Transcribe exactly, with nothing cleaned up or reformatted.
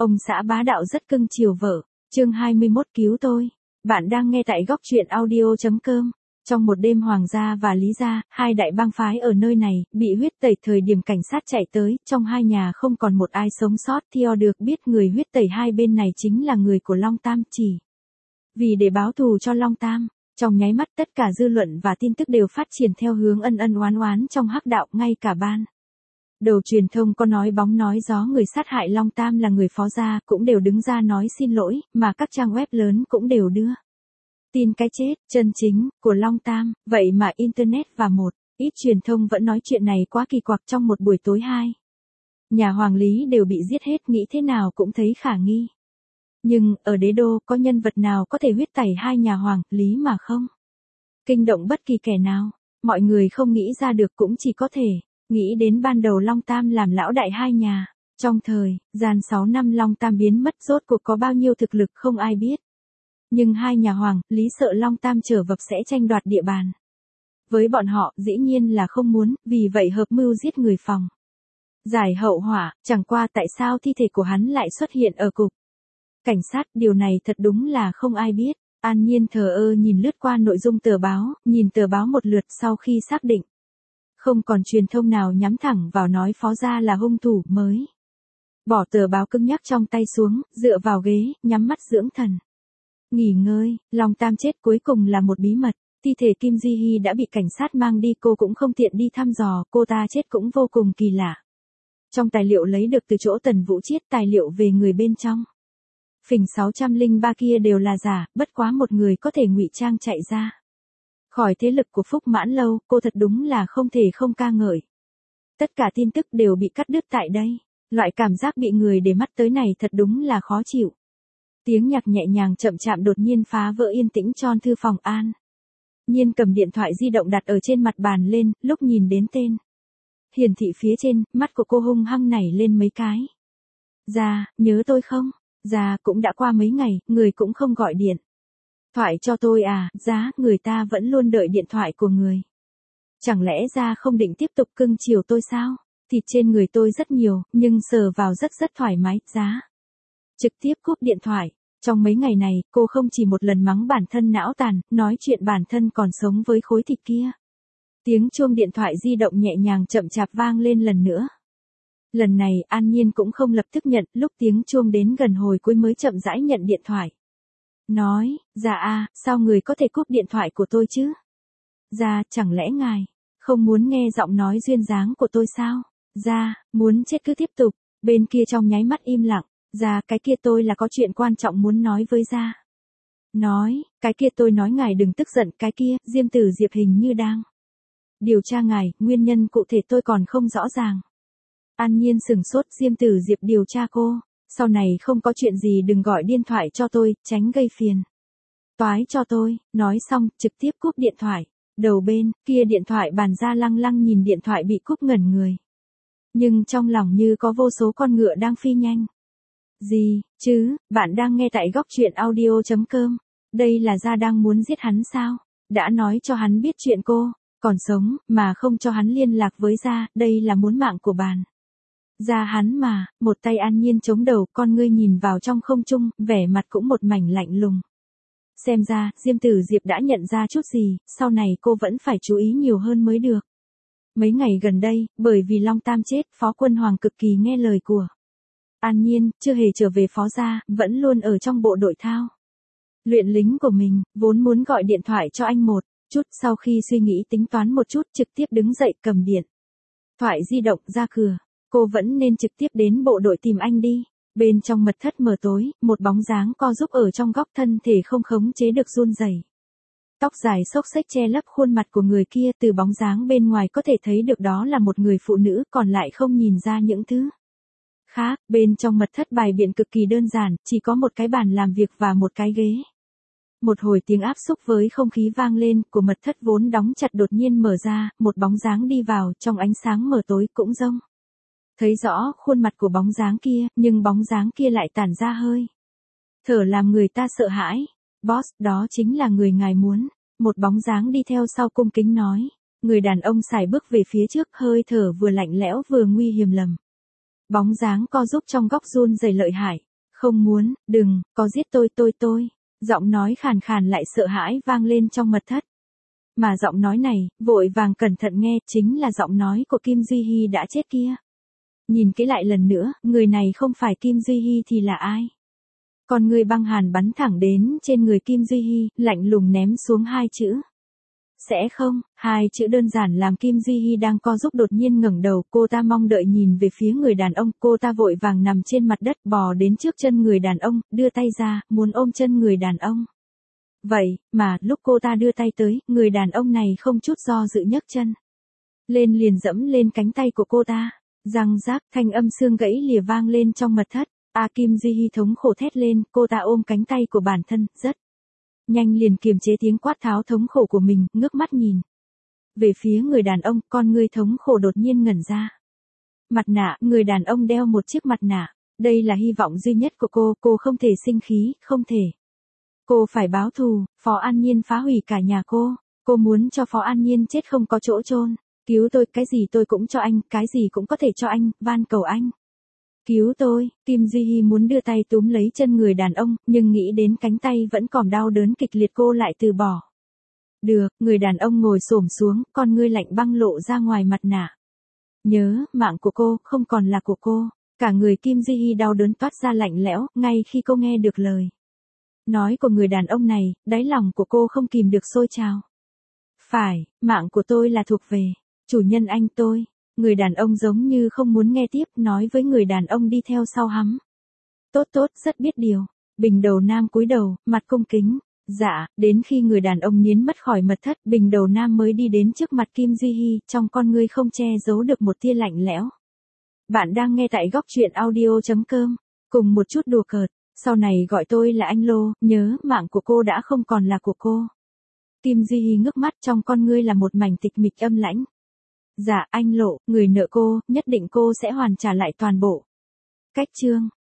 Ông xã bá đạo rất cưng chiều vợ. Chương hai mươi mốt cứu tôi. Bạn đang nghe tại góc truyện audio chấm com. Trong một đêm Hoàng gia và Lý gia, hai đại bang phái ở nơi này, bị huyết tẩy thời điểm cảnh sát chạy tới, trong hai nhà không còn một ai sống sót. Theo được biết người huyết tẩy hai bên này chính là người của Long Tam chỉ. Vì để báo thù cho Long Tam, trong nháy mắt tất cả dư luận và tin tức đều phát triển theo hướng ân ân oán oán trong hắc đạo, ngay cả ban. Đầu truyền thông có nói bóng nói gió người sát hại Long Tam là người Phó gia cũng đều đứng ra nói xin lỗi, mà các trang web lớn cũng đều đưa tin cái chết chân chính của Long Tam, vậy mà Internet và một ít truyền thông vẫn nói chuyện này quá kỳ quặc. Trong một buổi tối hai nhà Hoàng Lý đều bị giết hết, nghĩ thế nào cũng thấy khả nghi. Nhưng, ở đế đô, có nhân vật nào có thể huyết tẩy hai nhà Hoàng Lý mà không kinh động bất kỳ kẻ nào? Mọi người không nghĩ ra được cũng chỉ có thể nghĩ đến ban đầu Long Tam làm lão đại hai nhà. Trong thời gian sáu năm Long Tam biến mất, rốt cuộc có bao nhiêu thực lực không ai biết. Nhưng hai nhà Hoàng Lý sợ Long Tam trở vập sẽ tranh đoạt địa bàn với bọn họ, dĩ nhiên là không muốn, vì vậy hợp mưu giết người phòng giải hậu họa. Chẳng qua tại sao thi thể của hắn lại xuất hiện ở cục cảnh sát, điều này thật đúng là không ai biết. An Nhiên thờ ơ nhìn lướt qua nội dung tờ báo, nhìn tờ báo một lượt sau khi xác định không còn truyền thông nào nhắm thẳng vào nói Phó gia là hung thủ, mới bỏ tờ báo cứng nhắc trong tay xuống, dựa vào ghế, nhắm mắt dưỡng thần. Nghỉ ngơi. Long Tam chết cuối cùng là một bí mật. Thi thể Kim Di Hy đã bị cảnh sát mang đi, cô cũng không tiện đi thăm dò, cô ta chết cũng vô cùng kỳ lạ. Trong tài liệu lấy được từ chỗ Tần Vũ Chiết, tài liệu về người bên trong phỉnh sáu trăm lẻ ba kia đều là giả, bất quá một người có thể ngụy trang chạy ra khỏi thế lực của Phúc Mãn Lâu, cô thật đúng là không thể không ca ngợi. Tất cả tin tức đều bị cắt đứt tại đây. Loại cảm giác bị người để mắt tới này thật đúng là khó chịu. Tiếng nhạc nhẹ nhàng chậm chạm đột nhiên phá vỡ yên tĩnh trong thư phòng. An Nhiên cầm điện thoại di động đặt ở trên mặt bàn lên, lúc nhìn đến tên hiển thị phía trên, mắt của cô hung hăng nảy lên mấy cái. Dạ, nhớ tôi không? Dạ, cũng đã qua mấy ngày, người cũng không gọi điện thoại cho tôi à? Dạ, người ta vẫn luôn đợi điện thoại của người. Chẳng lẽ ra không định tiếp tục cưng chiều tôi sao? Thịt trên người tôi rất nhiều, nhưng sờ vào rất rất thoải mái. Giá trực tiếp cúp điện thoại. Trong mấy ngày này, cô không chỉ một lần mắng bản thân não tàn, nói chuyện bản thân còn sống với khối thịt kia. Tiếng chuông điện thoại di động nhẹ nhàng chậm chạp vang lên lần nữa. Lần này, An Nhiên cũng không lập tức nhận, lúc tiếng chuông đến gần hồi cuối mới chậm rãi nhận điện thoại. Nói, dạ a, sao người có thể cúp điện thoại của tôi chứ? Dạ, chẳng lẽ ngài không muốn nghe giọng nói duyên dáng của tôi sao? Dạ, muốn chết cứ tiếp tục. Bên kia trong nháy mắt im lặng. Dạ, cái kia tôi là có chuyện quan trọng muốn nói với Dạ. Nói, cái kia tôi nói ngài đừng tức giận, cái kia, Diêm Tử Diệp hình như đang điều tra ngài, nguyên nhân cụ thể tôi còn không rõ ràng. An Nhiên sửng sốt, Diêm Tử Diệp điều tra cô, sau này không có chuyện gì đừng gọi điện thoại cho tôi, tránh gây phiền toái cho tôi. Nói xong, trực tiếp cúp điện thoại. Đầu bên kia điện thoại bàn ra lăng lăng nhìn điện thoại bị cúp ngẩn người. Nhưng trong lòng như có vô số con ngựa đang phi nhanh. Gì, chứ, bạn đang nghe tại góc truyện audio chấm com. Đây là Gia đang muốn giết hắn sao? Đã nói cho hắn biết chuyện cô còn sống, mà không cho hắn liên lạc với Gia, đây là muốn mạng của bàn Gia hắn mà. Một tay An Nhiên chống đầu, con ngươi nhìn vào trong không trung, vẻ mặt cũng một mảnh lạnh lùng. Xem ra, Diêm Tử Diệp đã nhận ra chút gì, sau này cô vẫn phải chú ý nhiều hơn mới được. Mấy ngày gần đây, bởi vì Long Tam chết, Phó Quân Hoàng cực kỳ nghe lời của An Nhiên, chưa hề trở về Phó gia, vẫn luôn ở trong bộ đội thao luyện lính của mình, vốn muốn gọi điện thoại cho anh một chút, sau khi suy nghĩ tính toán một chút, trực tiếp đứng dậy cầm điện thoại di động ra cửa. Cô vẫn nên trực tiếp đến bộ đội tìm anh đi. Bên trong mật thất mờ tối, một bóng dáng co giúp ở trong góc, thân thể không khống chế được run rẩy. Tóc dài xốc xếch che lấp khuôn mặt của người kia, từ bóng dáng bên ngoài có thể thấy được đó là một người phụ nữ, còn lại không nhìn ra những thứ khác. Bên trong mật thất bài biện cực kỳ đơn giản, chỉ có một cái bàn làm việc và một cái ghế. Một hồi tiếng áp xúc với không khí vang lên, của mật thất vốn đóng chặt đột nhiên mở ra, một bóng dáng đi vào, trong ánh sáng mờ tối cũng rông thấy rõ khuôn mặt của bóng dáng kia, nhưng bóng dáng kia lại tản ra hơi thở làm người ta sợ hãi. Boss, đó chính là người ngài muốn. Một bóng dáng đi theo sau cung kính nói. Người đàn ông sải bước về phía trước, hơi thở vừa lạnh lẽo vừa nguy hiểm lầm. Bóng dáng co giúp trong góc run rẩy lợi hại. Không muốn, đừng, có giết tôi tôi tôi. Giọng nói khàn khàn lại sợ hãi vang lên trong mật thất. Mà giọng nói này, vội vàng cẩn thận nghe, chính là giọng nói của Kim Duy Hy đã chết kia. Nhìn kỹ lại lần nữa, người này không phải Kim Duy Hy thì là ai? Con người băng hàn bắn thẳng đến trên người Kim Duy Hy, lạnh lùng ném xuống hai chữ. Sẽ không, hai chữ đơn giản làm Kim Duy Hy đang co giúp đột nhiên ngẩng đầu, cô ta mong đợi nhìn về phía người đàn ông, cô ta vội vàng nằm trên mặt đất bò đến trước chân người đàn ông, đưa tay ra, muốn ôm chân người đàn ông. Vậy, mà, lúc cô ta đưa tay tới, người đàn ông này không chút do dự nhấc chân lên liền dẫm lên cánh tay của cô ta. Răng rác, thanh âm xương gãy lìa vang lên trong mật thất. A Kim Duy Hy thống khổ thét lên, cô ta ôm cánh tay của bản thân, rất nhanh liền kiềm chế tiếng quát tháo thống khổ của mình, ngước mắt nhìn về phía người đàn ông, con người thống khổ đột nhiên ngẩn ra. Mặt nạ, người đàn ông đeo một chiếc mặt nạ. Đây là hy vọng duy nhất của cô, cô không thể sinh khí, không thể. Cô phải báo thù, Phó An Nhiên phá hủy cả nhà cô. Cô muốn cho Phó An Nhiên chết không có chỗ chôn. Cứu tôi, cái gì tôi cũng cho anh, cái gì cũng có thể cho anh, van cầu anh. Cứu tôi, Kim Duy Hy muốn đưa tay túm lấy chân người đàn ông, nhưng nghĩ đến cánh tay vẫn còn đau đớn kịch liệt cô lại từ bỏ. Được, người đàn ông ngồi xổm xuống, con ngươi lạnh băng lộ ra ngoài mặt nạ. Nhớ, mạng của cô, không còn là của cô. Cả người Kim Duy Hy đau đớn toát ra lạnh lẽo, ngay khi cô nghe được lời nói của người đàn ông này, đáy lòng của cô không kìm được sôi trào. Phải, mạng của tôi là thuộc về chủ nhân anh tôi. Người đàn ông giống như không muốn nghe tiếp, nói với người đàn ông đi theo sau hắn. Tốt tốt, rất biết điều. Bình Đầu Nam cúi đầu, mặt cung kính. Dạ, đến khi người đàn ông biến mất khỏi mật thất, Bình Đầu Nam mới đi đến trước mặt Kim Duy Hy, trong con ngươi không che giấu được một tia lạnh lẽo. Bạn đang nghe tại góc truyện audio chấm com, cùng một chút đùa cợt. Sau này gọi tôi là anh Lô, nhớ, mạng của cô đã không còn là của cô. Kim Duy Hy ngước mắt, trong con ngươi là một mảnh tịch mịch âm lãnh. Dạ, anh Lộ, người nợ cô, nhất định cô sẽ hoàn trả lại toàn bộ. Cách chương